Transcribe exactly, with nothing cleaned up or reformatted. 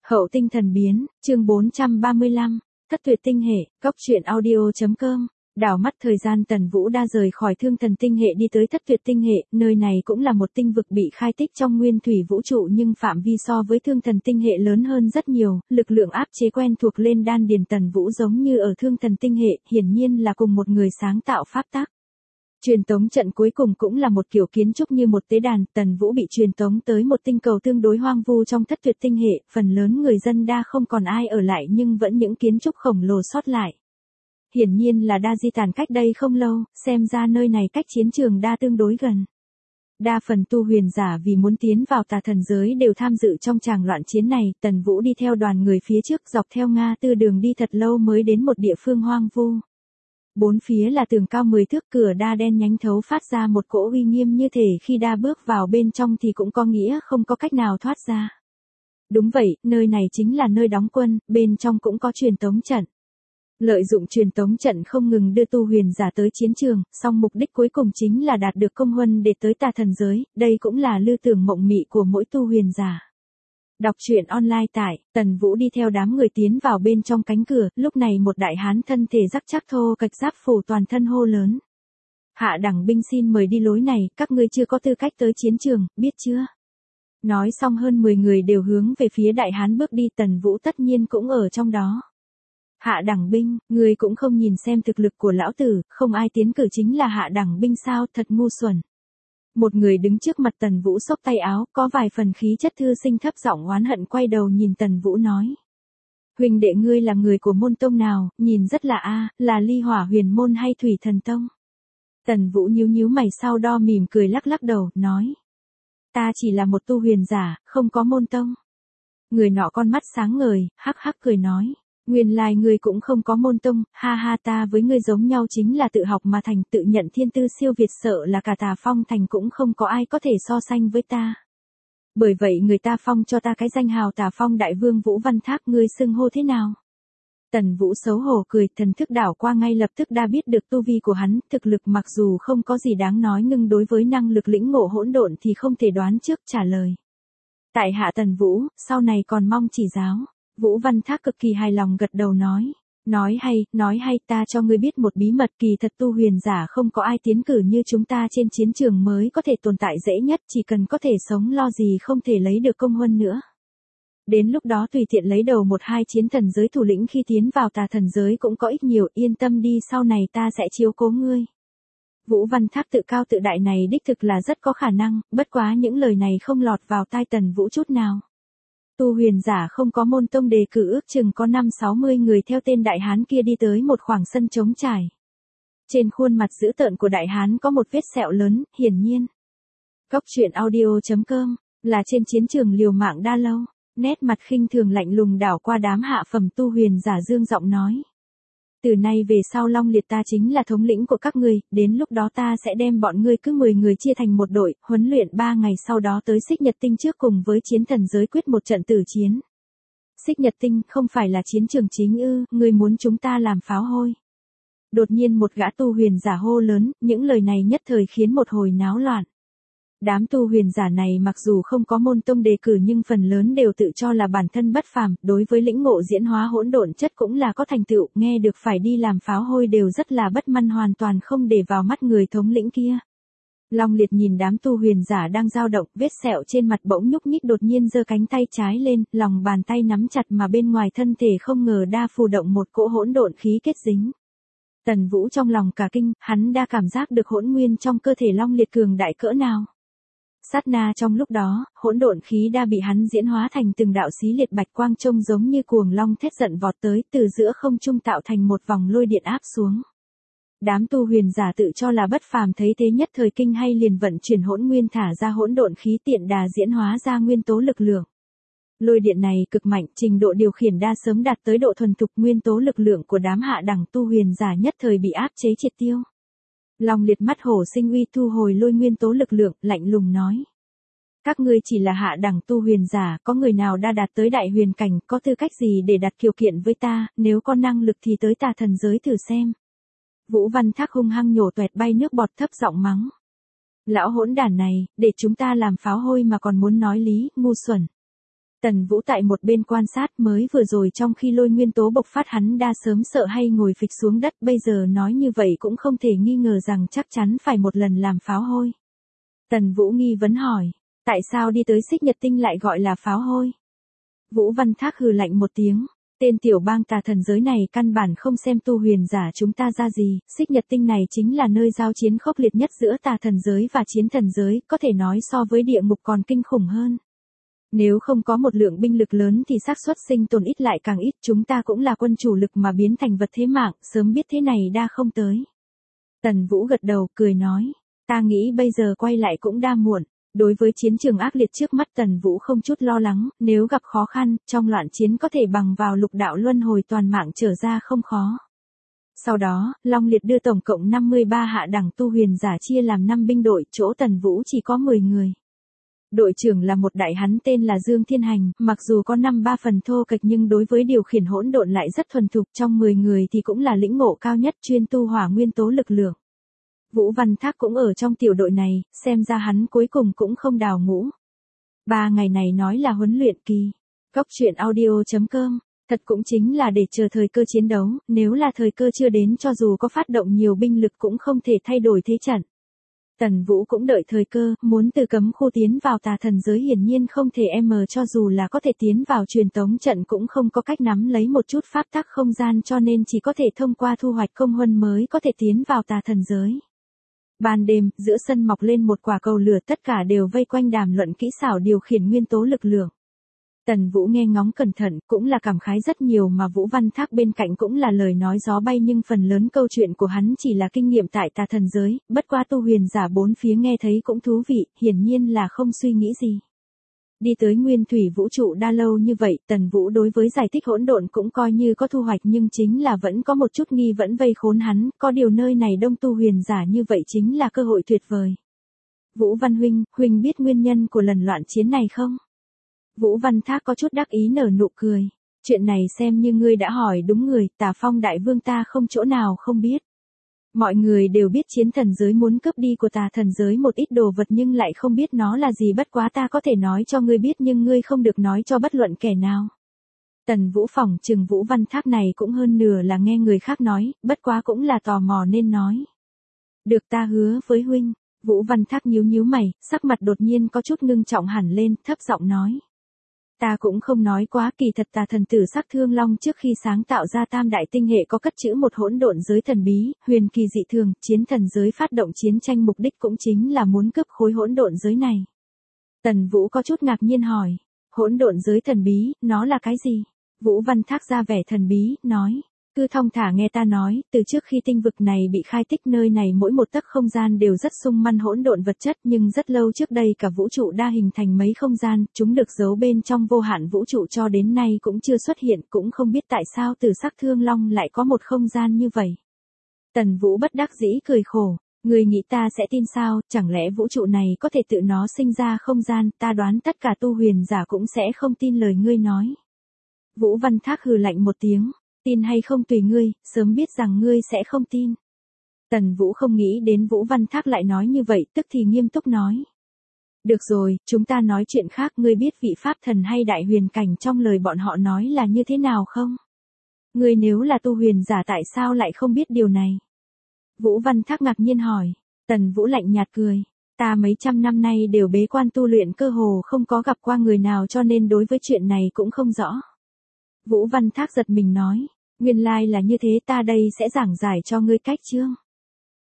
Hậu tinh thần biến, chương bốn trăm ba mươi lăm, thất tuyệt tinh hệ, góc truyện audio.com. Đảo mắt thời gian Tần Vũ đã rời khỏi thương thần tinh hệ đi tới thất tuyệt tinh hệ, nơi này cũng là một tinh vực bị khai tích trong nguyên thủy vũ trụ nhưng phạm vi so với thương thần tinh hệ lớn hơn rất nhiều, lực lượng áp chế quen thuộc lên đan điền Tần Vũ giống như ở thương thần tinh hệ, hiển nhiên là cùng một người sáng tạo pháp tắc. Truyền tống trận cuối cùng cũng là một kiểu kiến trúc như một tế đàn, Tần Vũ bị truyền tống tới một tinh cầu tương đối hoang vu trong thất tuyệt tinh hệ, phần lớn người dân đa không còn ai ở lại nhưng vẫn những kiến trúc khổng lồ sót lại. Hiển nhiên là đa di tản cách đây không lâu, xem ra nơi này cách chiến trường đa tương đối gần. Đa phần tu huyền giả vì muốn tiến vào tà thần giới đều tham dự trong tràng loạn chiến này, Tần Vũ đi theo đoàn người phía trước dọc theo Nga Tư đường đi thật lâu mới đến một địa phương hoang vu. Bốn phía là tường cao mười thước, cửa đa đen nhánh thấu phát ra một cỗ uy nghiêm như thể khi đa bước vào bên trong thì cũng có nghĩa không có cách nào thoát ra. Đúng vậy, nơi này chính là nơi đóng quân, bên trong cũng có truyền tống trận. Lợi dụng truyền tống trận không ngừng đưa tu huyền giả tới chiến trường, song mục đích cuối cùng chính là đạt được công huân để tới tà thần giới, đây cũng là lư tưởng mộng mị của mỗi tu huyền giả. Đọc truyện online tại, Tần Vũ đi theo đám người tiến vào bên trong cánh cửa, lúc này một đại hán thân thể rắc chắc thô cạch giáp phủ toàn thân hô lớn. Hạ đẳng binh xin mời đi lối này, các ngươi chưa có tư cách tới chiến trường, biết chưa? Nói xong hơn mười người đều hướng về phía đại hán bước đi, Tần Vũ tất nhiên cũng ở trong đó. Hạ đẳng binh, người cũng không nhìn xem thực lực của lão tử, không ai tiến cử chính là hạ đẳng binh sao, thật ngu xuẩn. Một người đứng trước mặt Tần Vũ xốc tay áo, có vài phần khí chất thư sinh thấp giọng oán hận quay đầu nhìn Tần Vũ nói. Huynh đệ ngươi là người của môn tông nào, nhìn rất là a, là Ly Hỏa Huyền môn hay Thủy Thần tông? Tần Vũ nhíu nhíu mày sau đó mỉm cười lắc lắc đầu, nói. Ta chỉ là một tu huyền giả, không có môn tông. Người nọ con mắt sáng ngời, hắc hắc cười nói. Nguyên lai ngươi cũng không có môn tông, ha ha, ta với ngươi giống nhau chính là tự học mà thành, tự nhận thiên tư siêu việt, sợ là cả Tà Phong thành cũng không có ai có thể so sánh với ta. Bởi vậy người ta phong cho ta cái danh hào Tà Phong đại vương Vũ Văn Thác, ngươi xưng hô thế nào? Tần Vũ xấu hổ cười, thần thức đảo qua ngay lập tức đã biết được tu vi của hắn, thực lực mặc dù không có gì đáng nói nhưng đối với năng lực lĩnh ngộ hỗn độn thì không thể đoán trước, trả lời. Tại hạ Tần Vũ, sau này còn mong chỉ giáo. Vũ Văn Thác cực kỳ hài lòng gật đầu nói. Nói hay, nói hay, ta cho ngươi biết một bí mật, kỳ thật tu huyền giả không có ai tiến cử như chúng ta trên chiến trường mới có thể tồn tại dễ nhất, chỉ cần có thể sống lo gì không thể lấy được công huân nữa. Đến lúc đó tùy tiện lấy đầu một hai chiến thần giới thủ lĩnh khi tiến vào tà thần giới cũng có ích nhiều, yên tâm đi, sau này ta sẽ chiếu cố ngươi. Vũ Văn Thác tự cao tự đại này đích thực là rất có khả năng, bất quá những lời này không lọt vào tai Tần Vũ chút nào. Tu huyền giả không có môn tông đề cử, ước chừng có năm sáu mươi người theo tên đại hán kia đi tới một khoảng sân trống trải. Trên khuôn mặt dữ tợn của đại hán có một vết sẹo lớn, hiển nhiên. Góc truyện audio.com, là trên chiến trường liều mạng đa lâu, nét mặt khinh thường lạnh lùng đảo qua đám hạ phẩm tu huyền giả dương giọng nói. Từ nay về sau Long Liệt ta chính là thống lĩnh của các ngươi, đến lúc đó ta sẽ đem bọn ngươi cứ mười người chia thành một đội, huấn luyện ba ngày sau đó tới Xích Nhật Tinh trước cùng với chiến thần giới quyết một trận tử chiến. Xích Nhật Tinh không phải là chiến trường chính ư, ngươi muốn chúng ta làm pháo hôi. Đột nhiên một gã tu huyền giả hô lớn, những lời này nhất thời khiến một hồi náo loạn. Đám tu huyền giả này mặc dù không có môn tông đề cử nhưng phần lớn đều tự cho là bản thân bất phàm, đối với lĩnh ngộ diễn hóa hỗn độn chất cũng là có thành tựu, nghe được phải đi làm pháo hôi đều rất là bất măn, hoàn toàn không để vào mắt người thống lĩnh kia. Long Liệt nhìn đám tu huyền giả đang dao động, vết sẹo trên mặt bỗng nhúc nhích, đột nhiên giơ cánh tay trái lên, lòng bàn tay nắm chặt mà bên ngoài thân thể không ngờ đa phù động một cỗ hỗn độn khí kết dính. Tần Vũ trong lòng cả kinh, hắn đã cảm giác được hỗn nguyên trong cơ thể Long Liệt cường đại cỡ nào. Sát na trong lúc đó, hỗn độn khí đã bị hắn diễn hóa thành từng đạo xí liệt bạch quang trông giống như cuồng long thét giận vọt tới, từ giữa không trung tạo thành một vòng lôi điện áp xuống. Đám tu huyền giả tự cho là bất phàm thấy thế nhất thời kinh hay liền vận chuyển hỗn nguyên thả ra hỗn độn khí tiện đà diễn hóa ra nguyên tố lực lượng. Lôi điện này cực mạnh, trình độ điều khiển đa sớm đạt tới độ thuần thục, nguyên tố lực lượng của đám hạ đẳng tu huyền giả nhất thời bị áp chế triệt tiêu. Long Liệt mắt hổ sinh uy thu hồi lôi nguyên tố lực lượng, lạnh lùng nói. Các ngươi chỉ là hạ đẳng tu huyền giả, có người nào đã đạt tới đại huyền cảnh, có tư cách gì để đặt điều kiện với ta, nếu có năng lực thì tới tà thần giới thử xem. Vũ Văn Thác hung hăng nhổ toẹt bay nước bọt, thấp giọng mắng. Lão hỗn đản này, để chúng ta làm pháo hôi mà còn muốn nói lý, ngu xuẩn. Tần Vũ tại một bên quan sát, mới vừa rồi trong khi lôi nguyên tố bộc phát hắn đã sớm sợ hay ngồi phịch xuống đất, bây giờ nói như vậy cũng không thể nghi ngờ rằng chắc chắn phải một lần làm pháo hôi. Tần Vũ nghi vấn hỏi, tại sao đi tới Xích Nhật Tinh lại gọi là pháo hôi? Vũ Văn Thác hừ lạnh một tiếng, tên tiểu bang tà thần giới này căn bản không xem tu huyền giả chúng ta ra gì, Xích Nhật Tinh này chính là nơi giao chiến khốc liệt nhất giữa tà thần giới và chiến thần giới, có thể nói so với địa ngục còn kinh khủng hơn. Nếu không có một lượng binh lực lớn thì xác suất sinh tồn ít lại càng ít, chúng ta cũng là quân chủ lực mà biến thành vật thế mạng, sớm biết thế này đã không tới. Tần Vũ gật đầu, cười nói, ta nghĩ bây giờ quay lại cũng đã muộn. Đối với chiến trường ác liệt trước mắt Tần Vũ không chút lo lắng, nếu gặp khó khăn, trong loạn chiến có thể bằng vào lục đạo luân hồi toàn mạng trở ra không khó. Sau đó, Long Liệt đưa tổng cộng năm mươi ba hạ đẳng tu huyền giả chia làm năm binh đội, chỗ Tần Vũ chỉ có mười người. Đội trưởng là một đại hắn tên là Dương Thiên Hành, mặc dù có năm ba phần thô kệch nhưng đối với điều khiển hỗn độn lại rất thuần thục, trong mười người thì cũng là lĩnh ngộ cao nhất, chuyên tu hỏa nguyên tố lực lượng. Vũ Văn Thác cũng ở trong tiểu đội này, xem ra hắn cuối cùng cũng không đào ngũ. Ba ngày này nói là huấn luyện kỳ. Góc truyện audio chấm com, thật cũng chính là để chờ thời cơ chiến đấu, nếu là thời cơ chưa đến cho dù có phát động nhiều binh lực cũng không thể thay đổi thế trận. Tần Vũ cũng đợi thời cơ, muốn từ cấm khu tiến vào tà thần giới hiển nhiên không thể em cho dù là có thể tiến vào truyền tống trận cũng không có cách nắm lấy một chút pháp tắc không gian cho nên chỉ có thể thông qua thu hoạch công huân mới có thể tiến vào tà thần giới. Ban đêm, giữa sân mọc lên một quả cầu lửa, tất cả đều vây quanh đàm luận kỹ xảo điều khiển nguyên tố lực lượng. Tần Vũ nghe ngóng cẩn thận, cũng là cảm khái rất nhiều mà Vũ Văn Thác bên cạnh cũng là lời nói gió bay nhưng phần lớn câu chuyện của hắn chỉ là kinh nghiệm tại tà thần giới, bất qua tu huyền giả bốn phía nghe thấy cũng thú vị, hiển nhiên là không suy nghĩ gì. Đi tới nguyên thủy vũ trụ đa lâu như vậy, Tần Vũ đối với giải thích hỗn độn cũng coi như có thu hoạch nhưng chính là vẫn có một chút nghi vẫn vây khốn hắn, có điều nơi này đông tu huyền giả như vậy chính là cơ hội tuyệt vời. Vũ Văn Huynh, Huynh biết nguyên nhân của lần loạn chiến này không? Vũ Văn Thác có chút đắc ý nở nụ cười. Chuyện này xem như ngươi đã hỏi đúng người, Tà Phong đại vương ta không chỗ nào không biết. Mọi người đều biết chiến thần giới muốn cướp đi của tà thần giới một ít đồ vật nhưng lại không biết nó là gì, bất quá ta có thể nói cho ngươi biết nhưng ngươi không được nói cho bất luận kẻ nào. Tần Vũ phỏng chừng Vũ Văn Thác này cũng hơn nửa là nghe người khác nói, bất quá cũng là tò mò nên nói. Được, ta hứa với huynh. Vũ Văn Thác nhíu nhíu mày, sắc mặt đột nhiên có chút ngưng trọng hẳn lên, thấp giọng nói. Ta cũng không nói quá, kỳ thật tà thần tử Sắc Thương Long trước khi sáng tạo ra tam đại tinh hệ có cất trữ một hỗn độn giới thần bí, huyền kỳ dị thường, chiến thần giới phát động chiến tranh mục đích cũng chính là muốn cướp khối hỗn độn giới này. Tần Vũ có chút ngạc nhiên hỏi, hỗn độn giới thần bí, nó là cái gì? Vũ Văn Thác ra vẻ thần bí, nói. Cứ thong thả nghe ta nói, từ trước khi tinh vực này bị khai tích nơi này mỗi một tấc không gian đều rất sung manh hỗn độn vật chất nhưng rất lâu trước đây cả vũ trụ đã hình thành mấy không gian, chúng được giấu bên trong vô hạn vũ trụ cho đến nay cũng chưa xuất hiện, cũng không biết tại sao từ Sắc Thương Long lại có một không gian như vậy. Tần Vũ bất đắc dĩ cười khổ, người nghĩ ta sẽ tin sao, chẳng lẽ vũ trụ này có thể tự nó sinh ra không gian, ta đoán tất cả tu huyền giả cũng sẽ không tin lời ngươi nói. Vũ Văn Thác hừ lạnh một tiếng. Tin hay không tùy ngươi, sớm biết rằng ngươi sẽ không tin. Tần Vũ không nghĩ đến Vũ Văn Thác lại nói như vậy, tức thì nghiêm túc nói. Được rồi, chúng ta nói chuyện khác, ngươi biết vị pháp thần hay đại huyền cảnh trong lời bọn họ nói là như thế nào không? Ngươi nếu là tu huyền giả tại sao lại không biết điều này? Vũ Văn Thác ngạc nhiên hỏi. Tần Vũ lạnh nhạt cười. Ta mấy trăm năm nay đều bế quan tu luyện cơ hồ không có gặp qua người nào cho nên đối với chuyện này cũng không rõ. Vũ Văn Thác giật mình nói. Nguyên lai là như thế, ta đây sẽ giảng giải cho ngươi cách chương.